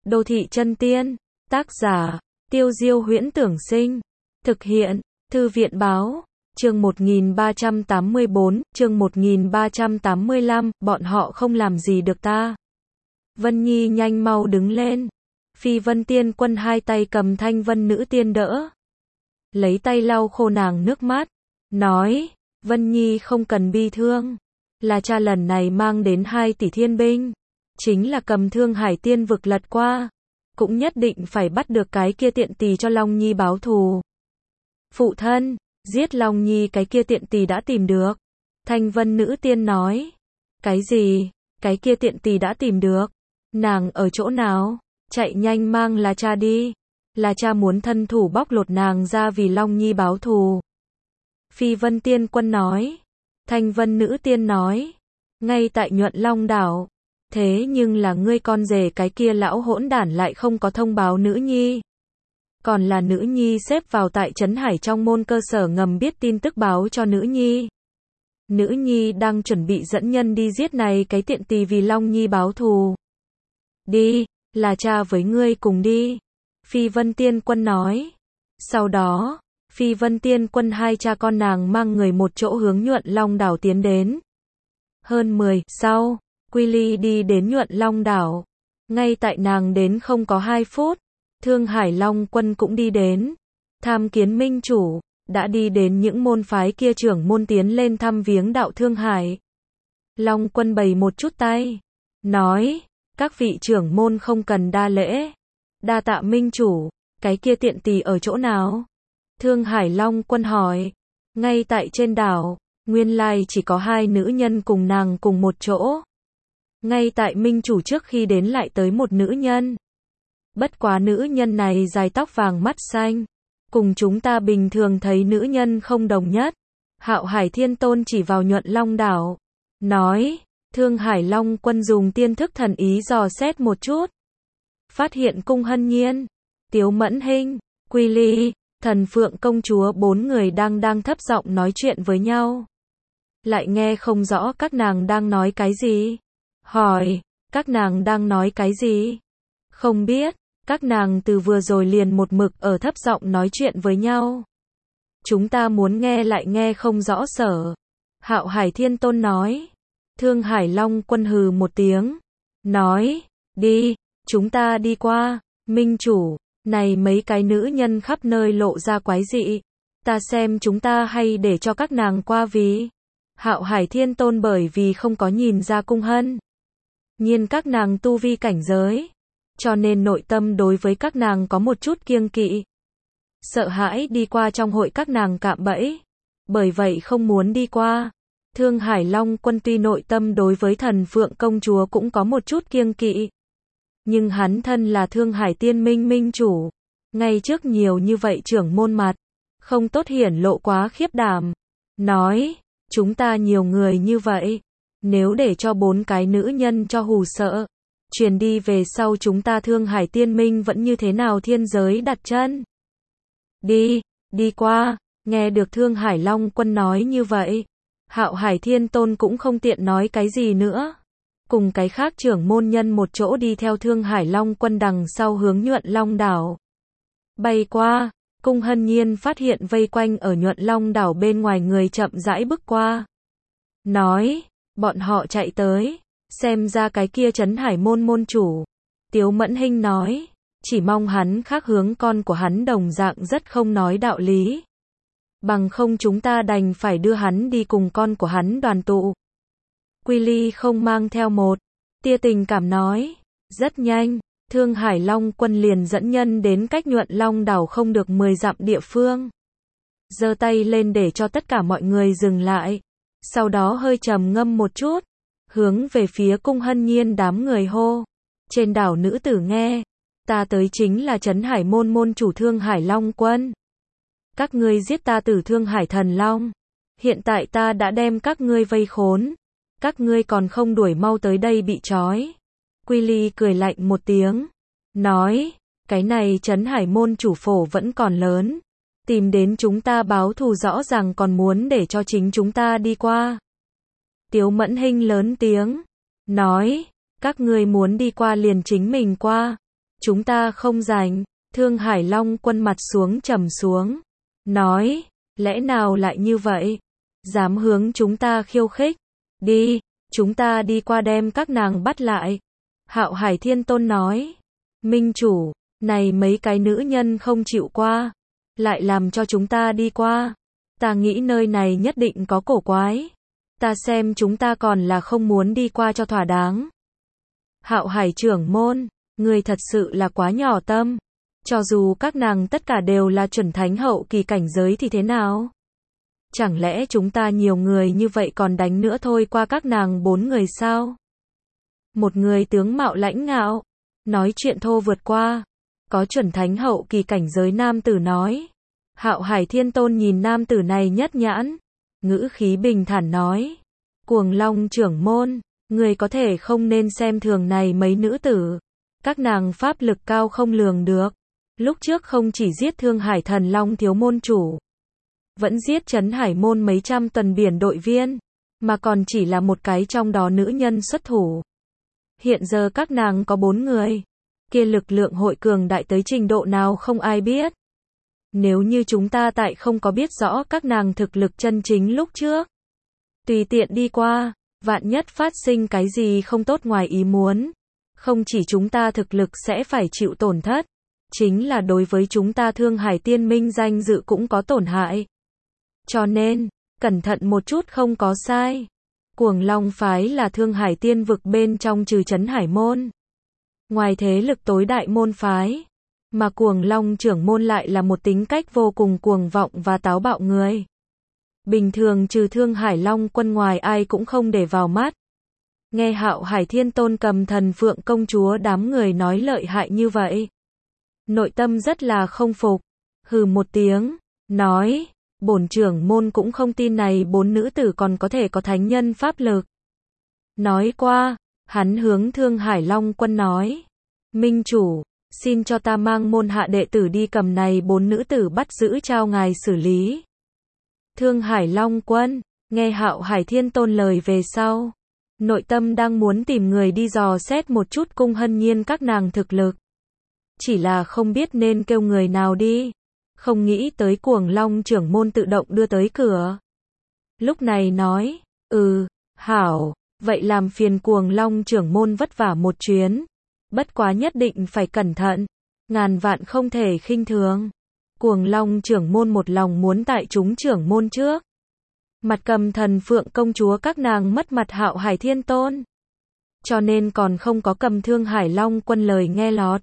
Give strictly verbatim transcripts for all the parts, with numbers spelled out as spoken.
Đô thị chân tiên, tác giả, Tiêu Diêu Huyễn Tưởng Sinh, thực hiện, Thư viện báo, chương một nghìn ba trăm tám mươi bốn, chương một nghìn ba trăm tám mươi lăm, bọn họ không làm gì được ta. Vân Nhi nhanh mau đứng lên. Phi Vân Tiên Quân hai tay cầm Thanh Vân Nữ Tiên đỡ. Lấy tay lau khô nàng nước mắt. Nói, Vân Nhi không cần bi thương. Là cha lần này mang đến hai tỷ thiên binh. Chính là cầm Thương Hải Tiên vực lật qua. Cũng nhất định phải bắt được cái kia tiện tỳ cho Long Nhi báo thù. Phụ thân, giết Long Nhi cái kia tiện tỳ đã tìm được. Thanh Vân Nữ Tiên nói. Cái gì? Cái kia tiện tỳ đã tìm được. Nàng ở chỗ nào? Chạy nhanh mang là cha đi. Là cha muốn thân thủ bóc lột nàng ra vì Long Nhi báo thù. Phi Vân Tiên Quân nói. Thanh Vân Nữ Tiên nói. Ngay tại Nhuận Long đảo. Thế nhưng là ngươi con rể cái kia lão hỗn đản lại không có thông báo nữ nhi. Còn là nữ nhi xếp vào tại Trấn Hải trong môn cơ sở ngầm biết tin tức báo cho nữ nhi. Nữ nhi đang chuẩn bị dẫn nhân đi giết này cái tiện tỳ vì Long Nhi báo thù. Đi, là cha với ngươi cùng đi. Phi Vân Tiên Quân nói. Sau đó, Phi Vân Tiên Quân hai cha con nàng mang người một chỗ hướng Nhuận Long đảo tiến đến. Hơn mười sau, Quy Ly đi đến Nhuận Long đảo. Ngay tại nàng đến không có hai phút, Thương Hải Long Quân cũng đi đến. Tham kiến minh chủ, đã đi đến những môn phái kia trưởng môn tiến lên thăm viếng đạo Thương Hải. Long Quân bày một chút tay, nói, các vị trưởng môn không cần đa lễ. Đa tạ minh chủ, cái kia tiện tỳ ở chỗ nào? Thương Hải Long Quân hỏi. Ngay tại trên đảo, nguyên lai chỉ có hai nữ nhân cùng nàng cùng một chỗ. Ngay tại minh chủ trước khi đến lại tới một nữ nhân. Bất quá nữ nhân này dài tóc vàng mắt xanh. Cùng chúng ta bình thường thấy nữ nhân không đồng nhất. Hạo Hải Thiên Tôn chỉ vào Nhuận Long đảo. Nói, Thương Hải Long Quân dùng tiên thức thần ý dò xét một chút. Phát hiện Cung Hân Nhiên, Tiếu Mẫn Hinh, Quy Ly, Thần Phượng Công Chúa bốn người đang đang thấp giọng nói chuyện với nhau. Lại nghe không rõ các nàng đang nói cái gì. Hỏi, các nàng đang nói cái gì? Không biết, các nàng từ vừa rồi liền một mực ở thấp giọng nói chuyện với nhau. Chúng ta muốn nghe lại nghe không rõ sở. Hạo Hải Thiên Tôn nói. Thương Hải Long Quân hừ một tiếng. Nói, đi, chúng ta đi qua. Minh chủ, này mấy cái nữ nhân khắp nơi lộ ra quái dị. Ta xem chúng ta hay để cho các nàng qua vì. Hạo Hải Thiên Tôn bởi vì không có nhìn ra Cung Hân Nhiên các nàng tu vi cảnh giới. Cho nên nội tâm đối với các nàng có một chút kiêng kỵ. Sợ hãi đi qua trong hội các nàng cạm bẫy. Bởi vậy không muốn đi qua. Thương Hải Long Quân tuy nội tâm đối với Thần Phượng Công Chúa cũng có một chút kiêng kỵ. Nhưng hắn thân là Thương Hải Tiên Minh minh chủ. Ngay trước nhiều như vậy trưởng môn mặt. Không tốt hiển lộ quá khiếp đảm. Nói, chúng ta nhiều người như vậy. Nếu để cho bốn cái nữ nhân cho hù sợ. Truyền đi về sau chúng ta Thương Hải Tiên Minh vẫn như thế nào thiên giới đặt chân. Đi, đi qua. Nghe được Thương Hải Long Quân nói như vậy. Hạo Hải Thiên Tôn cũng không tiện nói cái gì nữa. Cùng cái khác trưởng môn nhân một chỗ đi theo Thương Hải Long Quân đằng sau hướng Nhuận Long đảo. Bay qua, Cung Hân Nhiên phát hiện vây quanh ở Nhuận Long đảo bên ngoài người chậm rãi bước qua. Nói, bọn họ chạy tới, xem ra cái kia Trấn Hải môn môn chủ. Tiếu Mẫn Hinh nói, chỉ mong hắn khác hướng con của hắn đồng dạng rất không nói đạo lý. Bằng không chúng ta đành phải đưa hắn đi cùng con của hắn đoàn tụ. Quy Ly không mang theo một tia tình cảm nói. Rất nhanh, Thương Hải Long Quân liền dẫn nhân đến cách Nhuận Long đảo không được mười dặm địa phương. Giơ tay lên để cho tất cả mọi người dừng lại. Sau đó hơi trầm ngâm một chút. Hướng về phía Cung Hân Nhiên đám người hô. Trên đảo nữ tử nghe. Ta tới chính là Trấn Hải môn môn chủ Thương Hải Long Quân. Các ngươi giết ta tử Thương Hải Thần Long. Hiện tại ta đã đem các ngươi vây khốn. Các ngươi còn không đuổi mau tới đây bị trói. Quy Ly cười lạnh một tiếng. Nói, cái này Trấn Hải môn chủ phổ vẫn còn lớn. Tìm đến chúng ta báo thù rõ ràng còn muốn để cho chính chúng ta đi qua. Tiếu Mẫn Hinh lớn tiếng. Nói, các ngươi muốn đi qua liền chính mình qua. chúng ta không rảnh. Thương Hải Long Quân mặt xuống trầm xuống, nói, lẽ nào lại như vậy? Dám hướng chúng ta khiêu khích? Đi, chúng ta đi qua đem các nàng bắt lại. Hạo Hải Thiên Tôn nói, minh chủ, này mấy cái nữ nhân không chịu qua, lại làm cho chúng ta đi qua. Ta nghĩ nơi này nhất định có cổ quái. Ta xem chúng ta còn là không muốn đi qua cho thỏa đáng. Hạo Hải trưởng môn, người thật sự là quá nhỏ tâm. Cho dù các nàng tất cả đều là chuẩn thánh hậu kỳ cảnh giới thì thế nào? Chẳng lẽ chúng ta nhiều người như vậy còn đánh nữa thôi qua các nàng bốn người sao? Một người tướng mạo lãnh ngạo, nói chuyện thô vượt qua. Có chuẩn thánh hậu kỳ cảnh giới nam tử nói. Hạo Hải Thiên Tôn nhìn nam tử này nhất nhãn, ngữ khí bình thản nói, Cuồng Long trưởng môn, người có thể không nên xem thường này mấy nữ tử. Các nàng pháp lực cao không lường được. Lúc trước không chỉ giết Thương Hải Thần Long thiếu môn chủ, vẫn giết Trấn Hải môn mấy trăm tuần biển đội viên, mà còn chỉ là một cái trong đó nữ nhân xuất thủ. Hiện giờ các nàng có bốn người, kia lực lượng hội cường đại tới trình độ nào không ai biết. Nếu như chúng ta tại không có biết rõ các nàng thực lực chân chính lúc trước, tùy tiện đi qua, vạn nhất phát sinh cái gì không tốt ngoài ý muốn, không chỉ chúng ta thực lực sẽ phải chịu tổn thất, chính là đối với chúng ta Thương Hải Tiên Minh danh dự cũng có tổn hại. Cho nên, cẩn thận một chút không có sai. Cuồng Long phái là Thương Hải Tiên vực bên trong trừ Trấn Hải môn, ngoài thế lực tối đại môn phái, mà Cuồng Long trưởng môn lại là một tính cách vô cùng cuồng vọng và táo bạo người. Bình thường trừ Thương Hải Long Quân ngoài ai cũng không để vào mắt. Nghe Hạo Hải Thiên Tôn cầm Thần Phượng công chúa đám người nói lợi hại như vậy, nội tâm rất là không phục, hừ một tiếng, nói, bổn trưởng môn cũng không tin này bốn nữ tử còn có thể có thánh nhân pháp lực. Nói qua, hắn hướng Thương Hải Long Quân nói, minh chủ, xin cho ta mang môn hạ đệ tử đi cầm này bốn nữ tử bắt giữ trao ngài xử lý. Thương Hải Long Quân, nghe Hạo Hải Thiên Tôn lời về sau, nội tâm đang muốn tìm người đi dò xét một chút Cung Hân Nhiên các nàng thực lực. Chỉ là không biết nên kêu người nào đi, không nghĩ tới Cuồng Long trưởng môn tự động đưa tới cửa. Lúc này nói, ừ, hảo, vậy làm phiền Cuồng Long trưởng môn vất vả một chuyến, bất quá nhất định phải cẩn thận, ngàn vạn không thể khinh thường. Cuồng Long trưởng môn một lòng muốn tại chúng trưởng môn trước mặt cầm Thần Phượng công chúa các nàng mất mặt Hạo Hải Thiên Tôn, cho nên còn không có cầm Thương Hải Long Quân lời nghe lọt.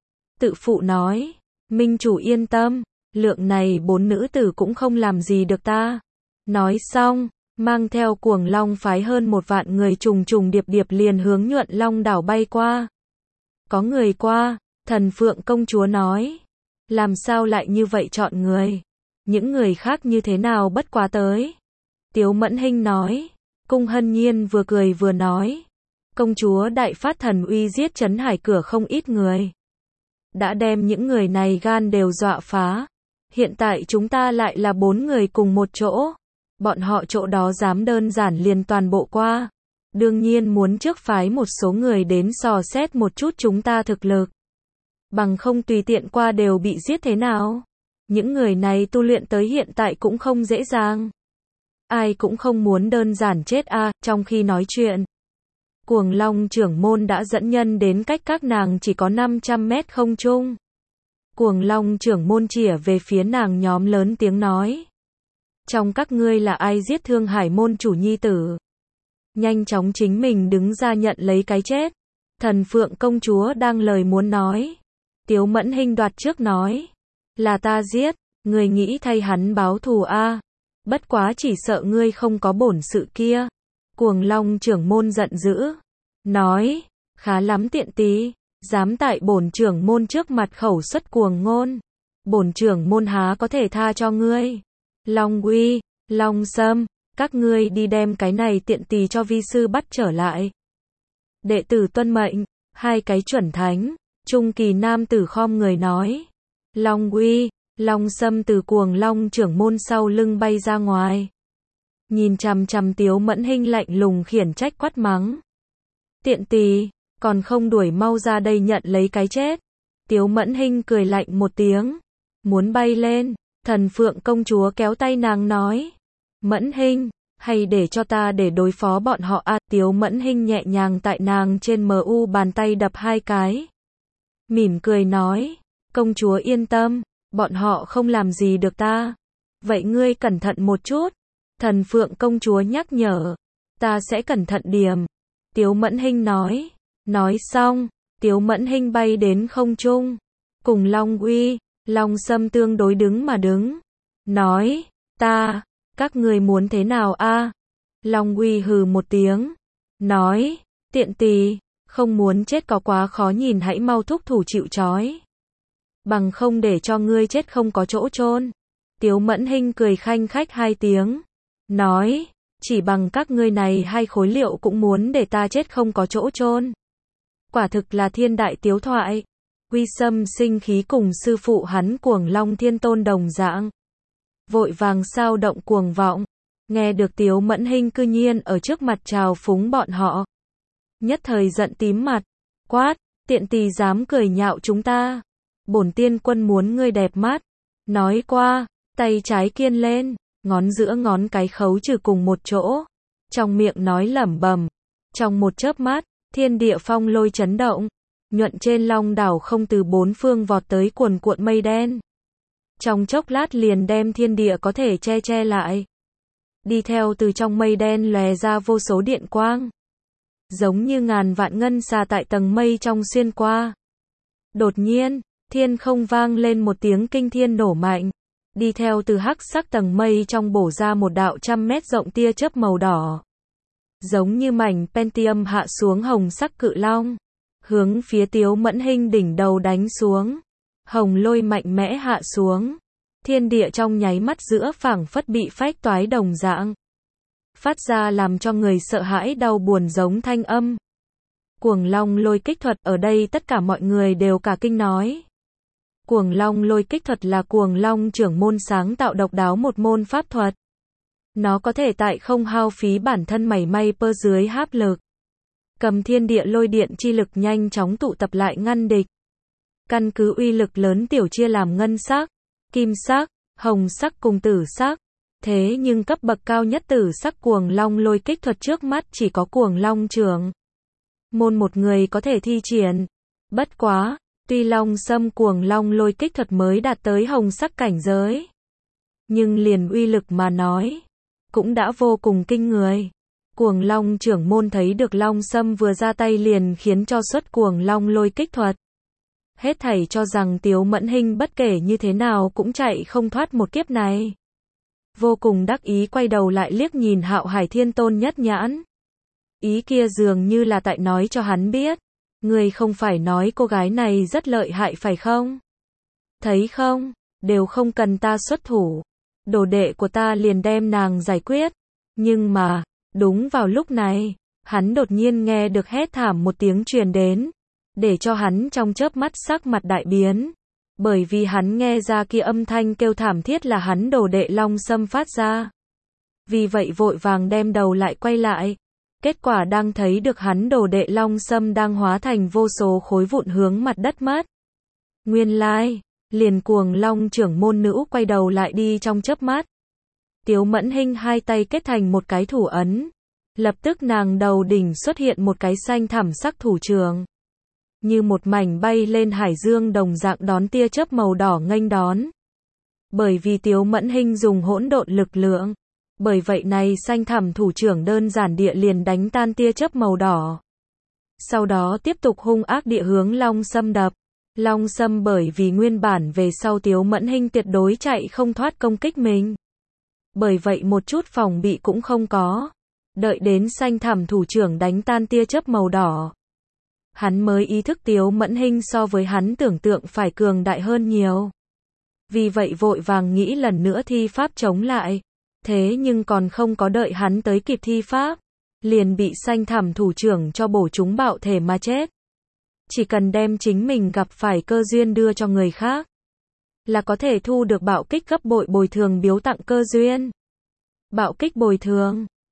Tự phụ nói, minh chủ yên tâm, lượng này bốn nữ tử cũng không làm gì được ta. Nói xong, mang theo Cuồng Long phái hơn một vạn người trùng trùng điệp điệp liền hướng Nhuận Long đảo bay qua. Có người qua, Thần Phượng công chúa nói, làm sao lại như vậy chọn người, những người khác như thế nào bất quá tới. Tiếu Mẫn Hinh nói, Cung Hân Nhiên vừa cười vừa nói, công chúa đại phát thần uy giết Trấn Hải cửa không ít người, đã đem những người này gan đều dọa phá. Hiện tại chúng ta lại là bốn người cùng một chỗ, bọn họ chỗ đó dám đơn giản liền toàn bộ qua. Đương nhiên muốn trước phái một số người đến dò xét một chút chúng ta thực lực, bằng không tùy tiện qua đều bị giết thế nào. Những người này tu luyện tới hiện tại cũng không dễ dàng, ai cũng không muốn đơn giản chết a. À. Trong khi nói chuyện, Cuồng Long trưởng môn đã dẫn nhân đến cách các nàng chỉ có năm trăm mét không trung. Cuồng Long trưởng môn chĩa về phía nàng nhóm lớn tiếng nói, trong các ngươi là ai giết Thương Hải môn chủ nhi tử? Nhanh chóng chính mình đứng ra nhận lấy cái chết. Thần Phượng công chúa đang lời muốn nói, Tiếu Mẫn Hinh đoạt trước nói, là ta giết, người nghĩ thay hắn báo thù a? À. Bất quá chỉ sợ ngươi không có bổn sự kia. Cuồng Long trưởng môn giận dữ, nói, khá lắm tiện tí, dám tại bổn trưởng môn trước mặt khẩu xuất cuồng ngôn, bổn trưởng môn há có thể tha cho ngươi. Long Uy, Long Sâm, các ngươi đi đem cái này tiện tỳ cho vi sư bắt trở lại. Đệ tử tuân mệnh. Hai cái chuẩn thánh trung kỳ nam tử khom người nói, Long Uy, Long Sâm từ Cuồng Long trưởng môn sau lưng bay ra ngoài, nhìn chằm chằm Tiếu Mẫn Hinh lạnh lùng khiển trách quát mắng, tiện tỳ, còn không đuổi mau ra đây nhận lấy cái chết. Tiếu Mẫn Hinh cười lạnh một tiếng, muốn bay lên, Thần Phượng công chúa kéo tay nàng nói, Mẫn Hinh, hay để cho ta để đối phó bọn họ à, Tiếu Mẫn Hinh nhẹ nhàng tại nàng trên mu bàn tay đập hai cái. Mỉm cười nói, công chúa yên tâm, bọn họ không làm gì được ta. Vậy ngươi cẩn thận một chút. Thần Phượng công chúa nhắc nhở, ta sẽ cẩn thận điểm. Tiếu Mẫn Hinh nói, nói xong, Tiếu Mẫn Hinh bay đến không trung, cùng Long Uy, Long Sâm tương đối đứng mà đứng, nói, ta, các ngươi muốn thế nào a? Long Uy hừ một tiếng, nói, tiện tỳ, không muốn chết có quá khó nhìn hãy mau thúc thủ chịu trói. Bằng không để cho ngươi chết không có chỗ chôn. Tiếu Mẫn Hinh cười khanh khách hai tiếng, nói, chỉ bằng các ngươi này hai khối liệu cũng muốn để ta chết không có chỗ chôn. Quả thực là thiên đại tiếu thoại. Uy Sâm sinh khí cùng sư phụ hắn Cuồng Long Thiên Tôn đồng dạng. Vội vàng sao động cuồng vọng, nghe được Tiếu Mẫn Hinh cư nhiên ở trước mặt trào phúng bọn họ. Nhất thời giận tím mặt, quát, tiện tỳ dám cười nhạo chúng ta. Bổn tiên quân muốn ngươi đẹp mắt. Nói qua, tay trái kiên lên, ngón giữa ngón cái khấu trừ cùng một chỗ. Trong miệng nói lẩm bẩm. Trong một chớp mắt, thiên địa phong lôi chấn động. Nhuận trên long đảo không từ bốn phương vọt tới cuồn cuộn mây đen. Trong chốc lát liền đem thiên địa có thể che che lại. Đi theo từ trong mây đen lòe ra vô số điện quang. Giống như ngàn vạn ngân xà tại tầng mây trong xuyên qua. Đột nhiên, thiên không vang lên một tiếng kinh thiên nổ mạnh. Đi theo từ hắc sắc tầng mây trong bổ ra một đạo trăm mét rộng tia chớp màu đỏ. Giống như mảnh Pentium hạ xuống hồng sắc cự long. Hướng phía Tiếu Mẫn Hinh đỉnh đầu đánh xuống. Hồng lôi mạnh mẽ hạ xuống. Thiên địa trong nháy mắt giữa phảng phất bị phách toái đồng dạng. Phát ra làm cho người sợ hãi đau buồn giống thanh âm. Cuồng Long lôi kích thuật ở đây tất cả mọi người đều cả kinh nói. Cuồng Long lôi kích thuật là Cuồng Long trưởng môn sáng tạo độc đáo một môn pháp thuật. Nó có thể tại không hao phí bản thân mảy may pơ dưới áp lực. Cầm thiên địa lôi điện chi lực nhanh chóng tụ tập lại ngăn địch. Căn cứ uy lực lớn tiểu chia làm ngân sắc, kim sắc, hồng sắc cùng tử sắc. Thế nhưng cấp bậc cao nhất tử sắc Cuồng Long lôi kích thuật trước mắt chỉ có Cuồng Long trưởng môn một người có thể thi triển. Bất quá, tuy Long Sâm Cuồng Long lôi kích thuật mới đạt tới hồng sắc cảnh giới, nhưng liền uy lực mà nói, cũng đã vô cùng kinh người. Cuồng Long trưởng môn thấy được Long Sâm vừa ra tay liền khiến cho xuất Cuồng Long lôi kích thuật. Hết thảy cho rằng Tiếu Mẫn Hinh bất kể như thế nào cũng chạy không thoát một kiếp này. Vô cùng đắc ý quay đầu lại liếc nhìn Hạo Hải Thiên Tôn nhất nhãn. Ý kia dường như là tại nói cho hắn biết. Người không phải nói cô gái này rất lợi hại phải không? Thấy không? Đều không cần ta xuất thủ. Đồ đệ của ta liền đem nàng giải quyết. Nhưng mà, đúng vào lúc này, hắn đột nhiên nghe được hét thảm một tiếng truyền đến. Để cho hắn trong chớp mắt sắc mặt đại biến. Bởi vì hắn nghe ra kia âm thanh kêu thảm thiết là hắn đồ đệ Long Sâm phát ra. Vì vậy vội vàng đem đầu lại quay lại. Kết quả đang thấy được hắn đồ đệ Long Sâm đang hóa thành vô số khối vụn hướng mặt đất mất. Nguyên lai, liền Cuồng Long trưởng môn nữ quay đầu lại đi trong chớp mắt. Tiếu Mẫn Hinh hai tay kết thành một cái thủ ấn. Lập tức nàng đầu đỉnh xuất hiện một cái xanh thẳm sắc thủ trường. Như một mảnh bay lên hải dương đồng dạng đón tia chớp màu đỏ nghênh đón. Bởi vì Tiếu Mẫn Hinh dùng hỗn độn lực lượng. Bởi vậy này xanh thẳm thủ trưởng đơn giản địa liền đánh tan tia chớp màu đỏ. Sau đó tiếp tục hung ác địa hướng Long Sâm đập. Long Sâm bởi vì nguyên bản về sau Tiếu Mẫn Hinh tuyệt đối chạy không thoát công kích mình. Bởi vậy một chút phòng bị cũng không có. Đợi đến xanh thẳm thủ trưởng đánh tan tia chớp màu đỏ. Hắn mới ý thức Tiếu Mẫn Hinh so với hắn tưởng tượng phải cường đại hơn nhiều. Vì vậy vội vàng nghĩ lần nữa thi pháp chống lại. Thế nhưng còn không có đợi hắn tới kịp thi pháp. Liền bị xanh thẳm thủ trưởng cho bổ trúng bạo thể mà chết. Chỉ cần đem chính mình gặp phải cơ duyên đưa cho người khác. Là có thể thu được bạo kích gấp bội bồi thường biếu tặng cơ duyên. Bạo kích bồi thường.